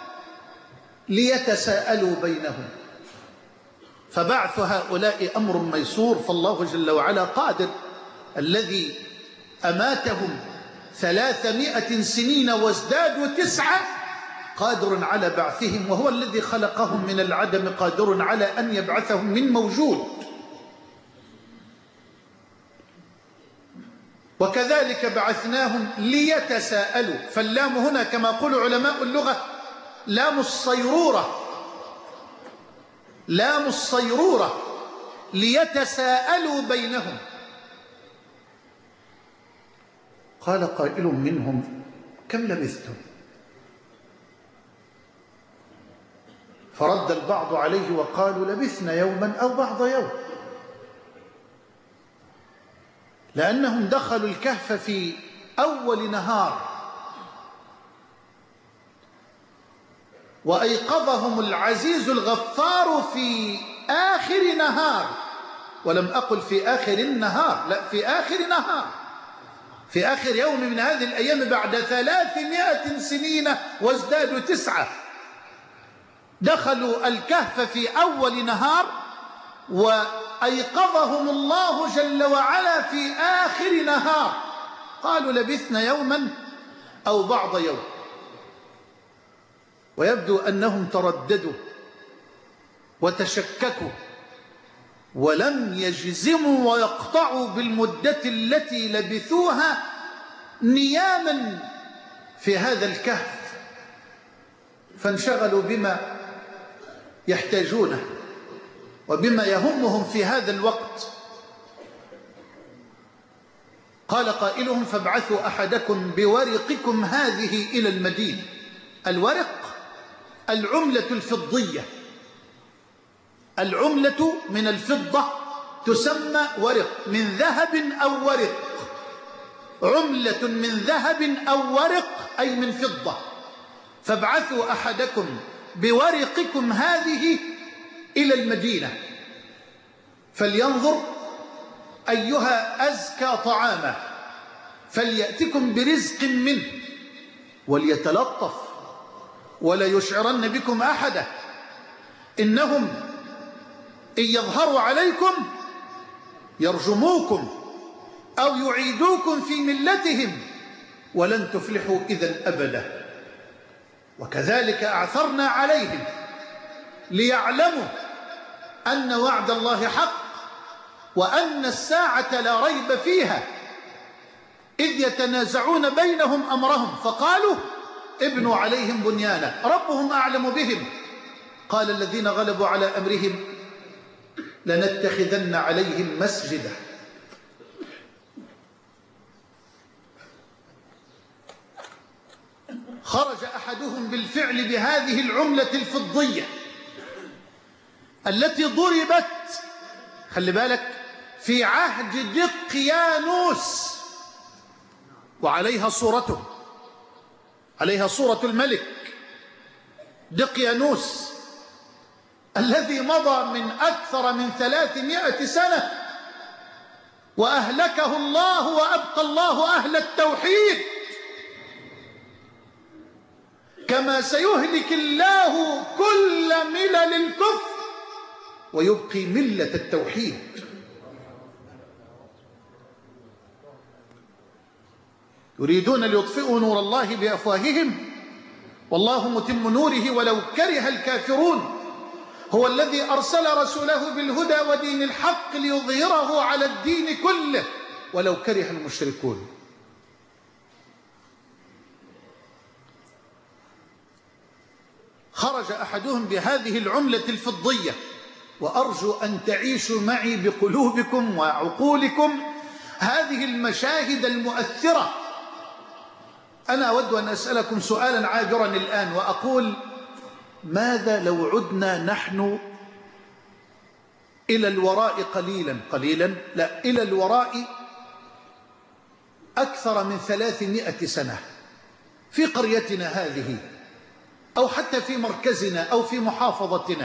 ليتساءلوا بينهم. فبعث هؤلاء أمر ميسور، فالله جل وعلا قادر. الذي أماتهم 300 سنين وازدادوا 9 قادر على بعثهم، وهو الذي خلقهم من العدم قادر على أن يبعثهم من موجود. وكذلك بعثناهم ليتساءلوا، فاللام هنا كما يقول علماء اللغة لام الصيرورة، لام الصيرورة، ليتساءلوا بينهم. قال قائل منهم: كم لبثتم؟ فرد البعض عليه وقالوا: لبثنا يوما أو بعض يوم، لأنهم دخلوا الكهف في أول نهار، وأيقظهم العزيز الغفار في آخر نهار. ولم أقل في آخر النهار، لا، في آخر نهار، في آخر يوم من هذه الأيام بعد 300 سنين وازدادوا 9. دخلوا الكهف في أول نهار وأيقظهم الله جل وعلا في آخر نهار. قالوا: لبثنا يوما أو بعض يوم. ويبدو أنهم ترددوا وتشككوا ولم يجزموا ويقطعوا بالمدة التي لبثوها نياما في هذا الكهف، فانشغلوا بما يحتاجونه وبما يهمهم في هذا الوقت. قال قائلهم: فابعثوا أحدكم بورقكم هذه إلى المدينة. الورق العملة الفضية، العملة من الفضة تسمى ورق، من ذهب أو ورق، عملة من ذهب أو ورق أي من فضة. فابعثوا أحدكم بورقكم هذه إلى المدينة فلينظر أيها أزكى طعاما فليأتكم برزق منه وليتلطف ولا يشعرن بكم أحدا، إنهم إن يظهروا عليكم يرجموكم أو يعيدوكم في ملتهم ولن تفلحوا إذا أبدا. وكذلك أعثرنا عليهم ليعلموا أن وعد الله حق وأن الساعة لا ريب فيها، إذ يتنازعون بينهم أمرهم فقالوا ابنوا عليهم بنيانا ربهم أعلم بهم. قال الذين غلبوا على أمرهم لنتخذن عليهم مسجدا. خرج أحدهم بالفعل بهذه العملة الفضية التي ضربت، خلي بالك، في عهد دقيانوس، وعليها صورته، عليها صورة الملك دقيانوس الذي مضى من أكثر من 300 سنة وأهلكه الله وأبقى الله أهل التوحيد، كما سيهلك الله كل ملل الكفر ويبقي ملة التوحيد. يريدون ليطفئوا نور الله بأفواههم والله متم نوره ولو كره الكافرون. هو الذي أرسل رسوله بالهدى ودين الحق ليظهره على الدين كله ولو كره المشركون. خرج أحدهم بهذه العملة الفضية، وأرجو أن تعيشوا معي بقلوبكم وعقولكم هذه المشاهد المؤثرة. أنا أود أن أسألكم سؤالا عابرا الآن وأقول: ماذا لو عدنا نحن إلى الوراء قليلا لا، إلى الوراء أكثر من 300 سنة في قريتنا هذه أو حتى في مركزنا أو في محافظتنا؟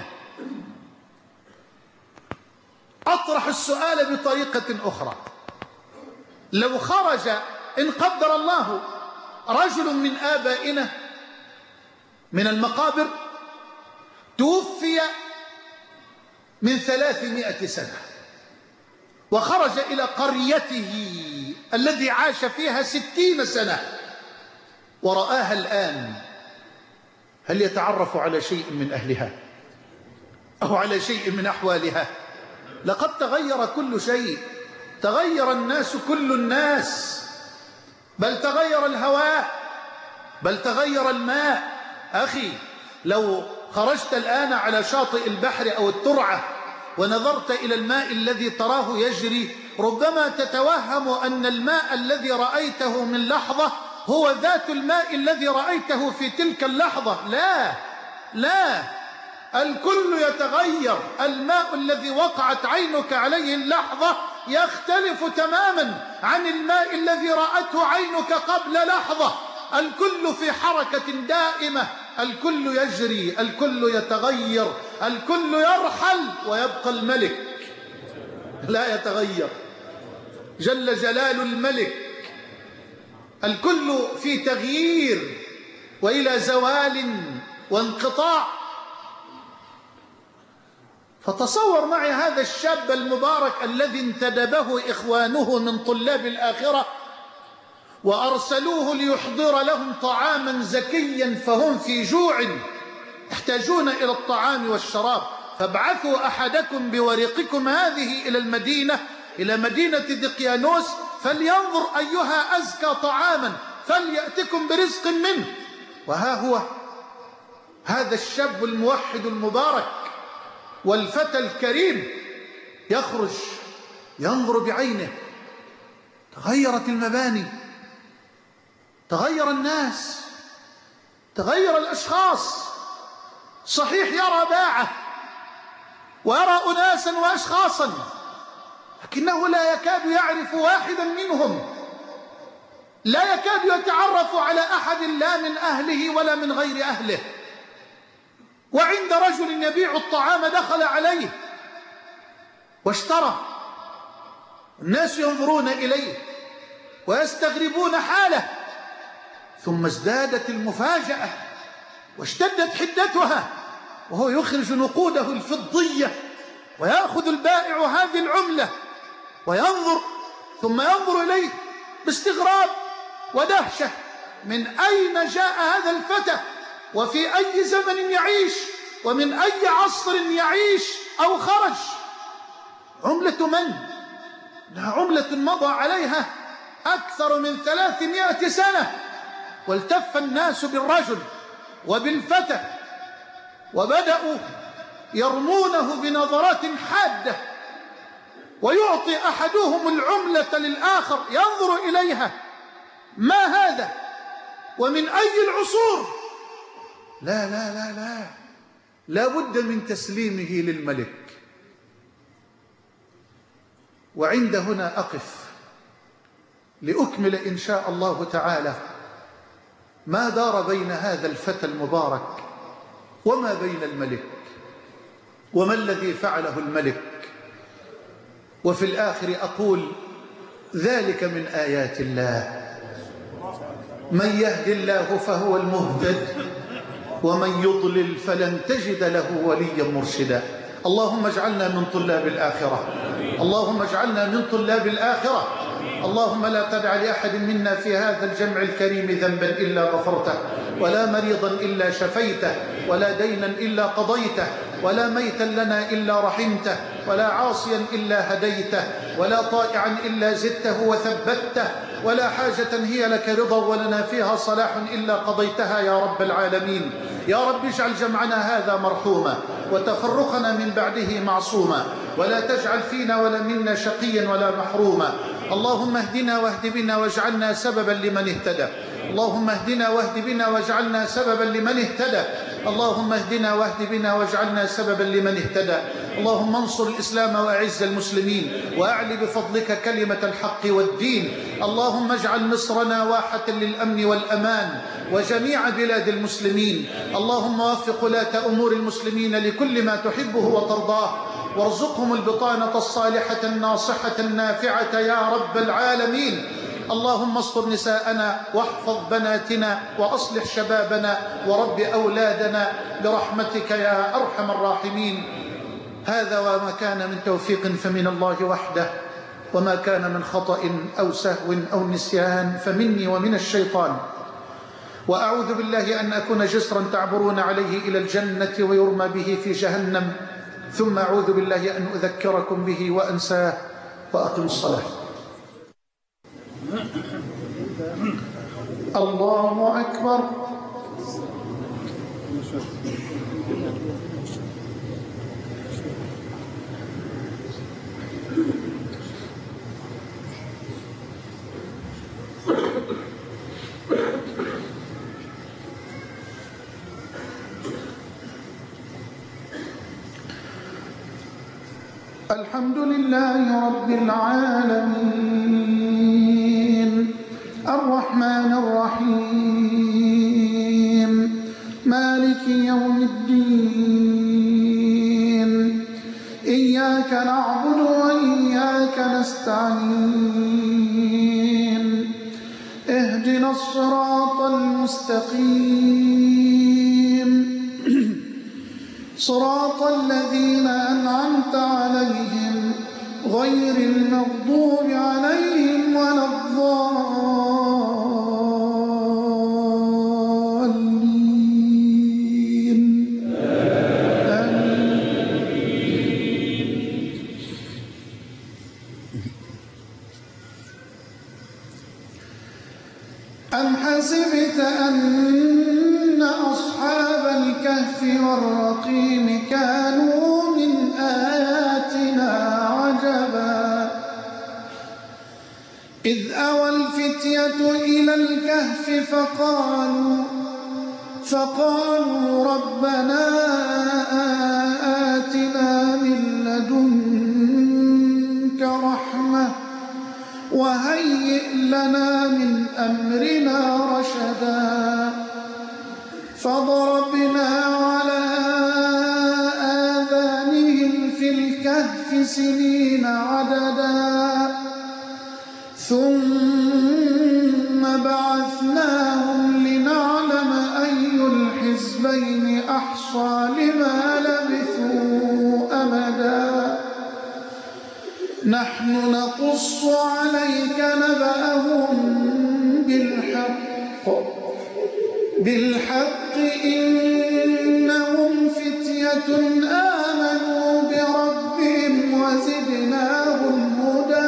أطرح السؤال بطريقة أخرى: لو خرج إن قدر الله رجل من آبائنا من المقابر توفي من 300 سنة وخرج إلى قريته الذي عاش فيها 60 سنة ورآها الآن، هل يتعرف على شيء من أهلها أو على شيء من أحوالها؟ لقد تغير كل شيء، تغير الناس كل الناس، بل تغير الهواء، بل تغير الماء. أخي، لو خرجت الآن على شاطئ البحر أو الترعة ونظرت إلى الماء الذي تراه يجري، ربما تتوهم أن الماء الذي رأيته من لحظة هو ذات الماء الذي رأيته في تلك اللحظة. لا لا، الكل يتغير. الماء الذي وقعت عينك عليه اللحظة يختلف تماما عن الماء الذي رأته عينك قبل لحظة. الكل في حركة دائمة، الكل يجري، الكل يتغير، الكل يرحل ويبقى الملك لا يتغير جل جلال الملك. الكل في تغيير وإلى زوال وانقطاع. فتصور معي هذا الشاب المبارك الذي انتدبه إخوانه من طلاب الآخرة وأرسلوه ليحضر لهم طعاما زكيا فهم في جوع يحتاجون إلى الطعام والشراب، فابعثوا أحدكم بورقكم هذه إلى المدينة، إلى مدينة دقيانوس، فلينظر أيها أزكى طعاما فليأتكم برزق منه. وها هو هذا الشاب الموحد المبارك والفتى الكريم يخرج ينظر بعينه. تغيرت المباني، تغير الناس، تغير الأشخاص. صحيح يرى باعة ويرى أناسا وأشخاصا، لكنه لا يكاد يعرف واحدا منهم، لا يكاد يتعرف على أحد لا من أهله ولا من غير أهله. وعند رجل يبيع الطعام دخل عليه واشترى. الناس ينظرون إليه ويستغربون حاله، ثم ازدادت المفاجأة واشتدت حدتها، وهو يخرج نقوده الفضية ويأخذ البائع هذه العملة وينظر، ثم ينظر إليه باستغراب ودهشة. من أين جاء هذا الفتى؟ وفي أي زمن يعيش؟ ومن أي عصر يعيش أو خرج؟ عملة من؟ إنها عملة مضى عليها أكثر من 300 سنة. والتف الناس بالرجل وبالفتى وبدأوا يرمونه بنظرات حادة، ويعطي أحدهم العملة للآخر ينظر إليها. ما هذا؟ ومن أي العصور؟ لا لا لا لا، لا بد من تسليمه للملك. وعند هنا أقف لأكمل إن شاء الله تعالى ما دار بين هذا الفتى المبارك وما بين الملك، وما الذي فعله الملك. وفي الآخر أقول: ذلك من آيات الله، من يهد الله فهو المهتد، ومن يضلل فلن تجد له وليا مرشدا. اللهم اجعلنا من طلاب الآخرة، اللهم اجعلنا من طلاب الآخرة. اللهم لا تدع لأحد منا في هذا الجمع الكريم ذنبا إلا غفرته، ولا مريضا إلا شفيته، ولا دينا إلا قضيته، ولا ميتا لنا إلا رحمته، ولا عاصيا إلا هديته، ولا طائعا إلا زدته وثبته، ولا حاجة هي لك رضا ولنا فيها صلاح إلا قضيتها يا رب العالمين. يا رب اجعل جمعنا هذا مرحوما، وتفرقنا من بعده معصوما، ولا تجعل فينا ولا منا شقيا ولا محروما. اللهم اهدنا واهد بنا واجعلنا سببا لمن اهتدى. اللهم اهدنا واهد بنا واجعلنا سببا لمن اهتدى. اللهم اهدنا واهد بنا واجعلنا سببا لمن اهتدى. اللهم انصر الإسلام وأعز المسلمين، وأعل بفضلك كلمة الحق والدين. اللهم اجعل مصرنا واحة للأمن والأمان وجميع بلاد المسلمين. اللهم وفق ولاة أمور المسلمين لكل ما تحبه وترضاه، وارزقهم البطانة الصالحة الناصحة النافعة يا رب العالمين. اللهم استر نساءنا واحفظ بناتنا وأصلح شبابنا ورب أولادنا برحمتك يا أرحم الراحمين. هذا وما كان من توفيق فمن الله وحده، وما كان من خطأ أو سهو أو نسيان فمني ومن الشيطان. وأعوذ بالله أن أكون جسرا تعبرون عليه إلى الجنة ويرمى به في جهنم، ثم أعوذ بالله أن أذكركم به وأنساه. وأقم الصلاة. الله أكبر. الحمد لله رب العالمين، الرحمن الرحيم، مالك يوم الدين. إياك نعبد وإياك نستعين. اهدنا الصراط المستقيم، صراط الذين أنعمت عليهم غير المغضوب عليهم ولا الضالين. إذ أوى الفتية إلى الكهف فقالوا ربنا آتنا من لدنك رحمة وهيئ لنا من أمرنا رشدا فضربنا على آذانهم في الكهف سنين عددا ثم بعثناهم لنعلم أي الحزبين أحصى لما لبثوا أمدا نحن نقص عليك نبأهم بالحق إنهم فتية آمنوا بربهم وزدناهم هدى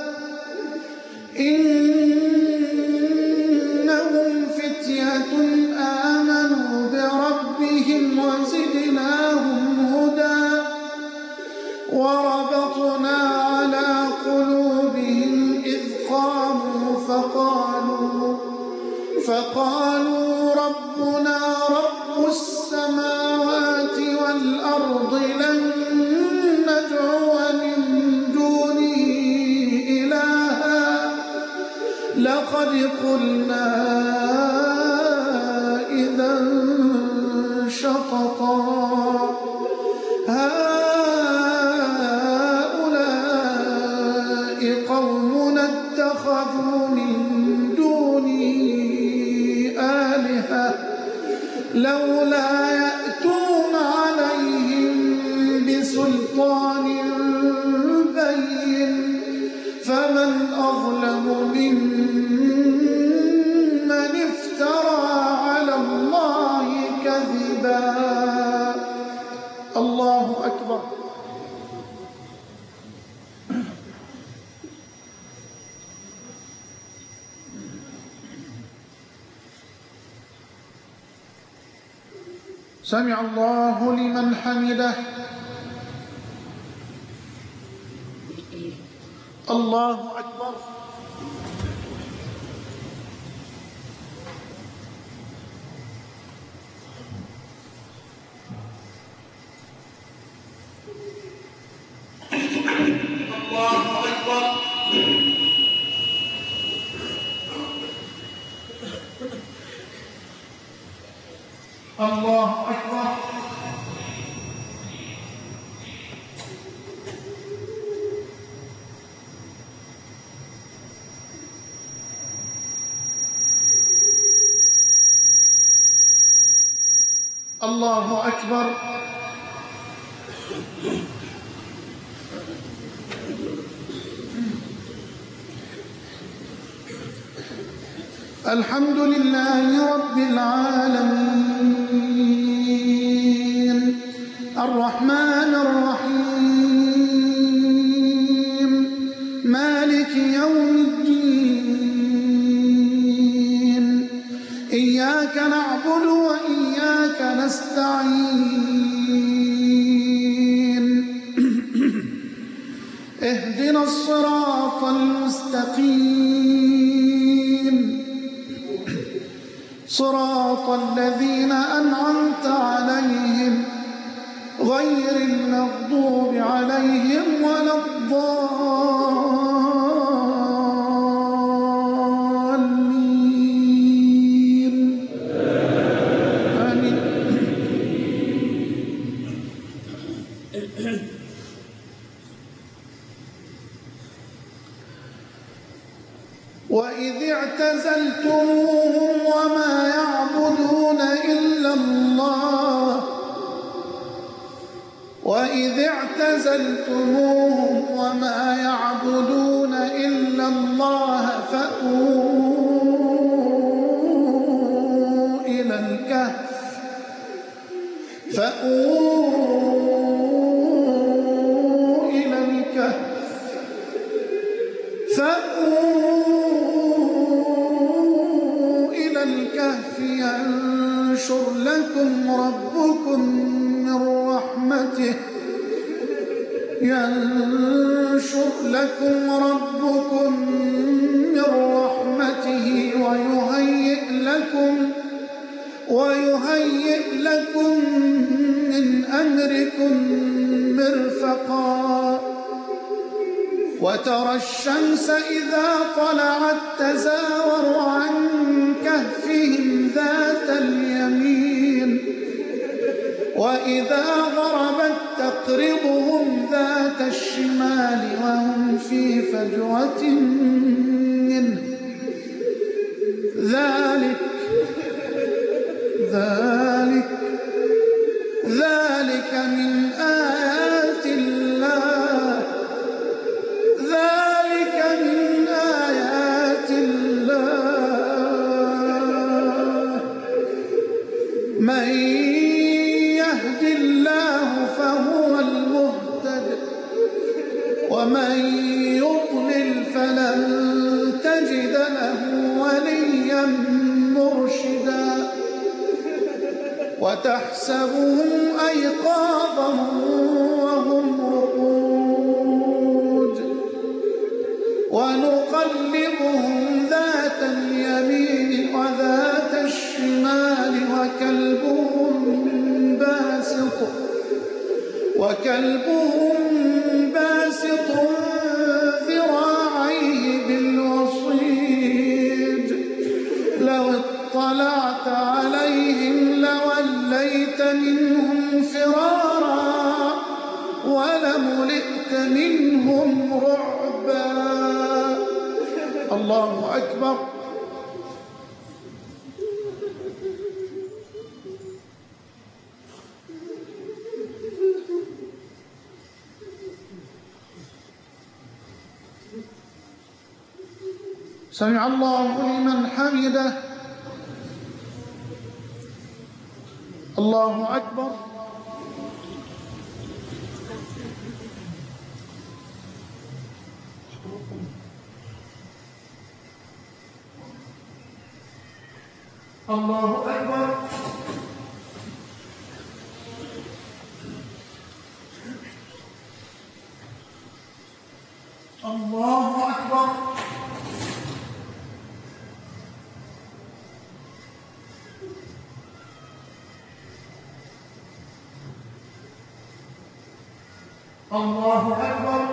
إنهم فتية آمنوا بربهم وزدناهم هدى وربطنا على قلوبهم إذ قاموا فقالوا ربنا رب السماوات والأرض لن ندعو من دونه إلها لقد قلنا إذا شططا هؤلاء قومنا اتخذوا من دونه آلهة لولا يأتون عليهم بسلطان بين فمن أظلم ممن افترى على الله كذبا الله أكبر. سمع الله لمن حمده. الله أكبر. الله أكبر. الله أكبر. الله أكبر. الحمد لله رب العالمين الرحمن الرحيم مالك يوم الدين إياك نعبد وإياك نستعين اهدنا الصراط المستقيم صراط الذين أنعمت عليهم غير المغضوب عليهم ولا الضالين آمين. وإذ اعتزلتموهم وما يعبدون إلا الله وإذ اعتزلتموهم وما يعبدون إلا الله فأووا إلى الكهف ينشر لكم ربكم من رحمته ويهيئ لكم من أمركم مرفقا وترى الشمس إذا طلعت تزاور عن كهفهم ذات اليمين وإذا غربت تقرضهم ذات الشمال وهم في فجوة منه ذلك من آيات الله من يهد الله فهو المهتد ومن يضلل فلن تجد له وليا مرشدا وتحسبهم أيقاظا وهم رقود ونقلبهم ذات اليمين وذات الشمال وكلبهم باسط ذراعيه بالوصيد لو اطلعت عليهم لوليت منهم فرارا ولملئت منهم رعبا. الله أكبر. سمع الله لمن حمده. الله أكبر. الله أكبر. الله أكبر. الله أكبر.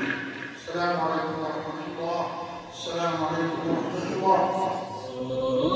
السلام عليكم ورحمة الله. السلام عليكم ورحمة الله.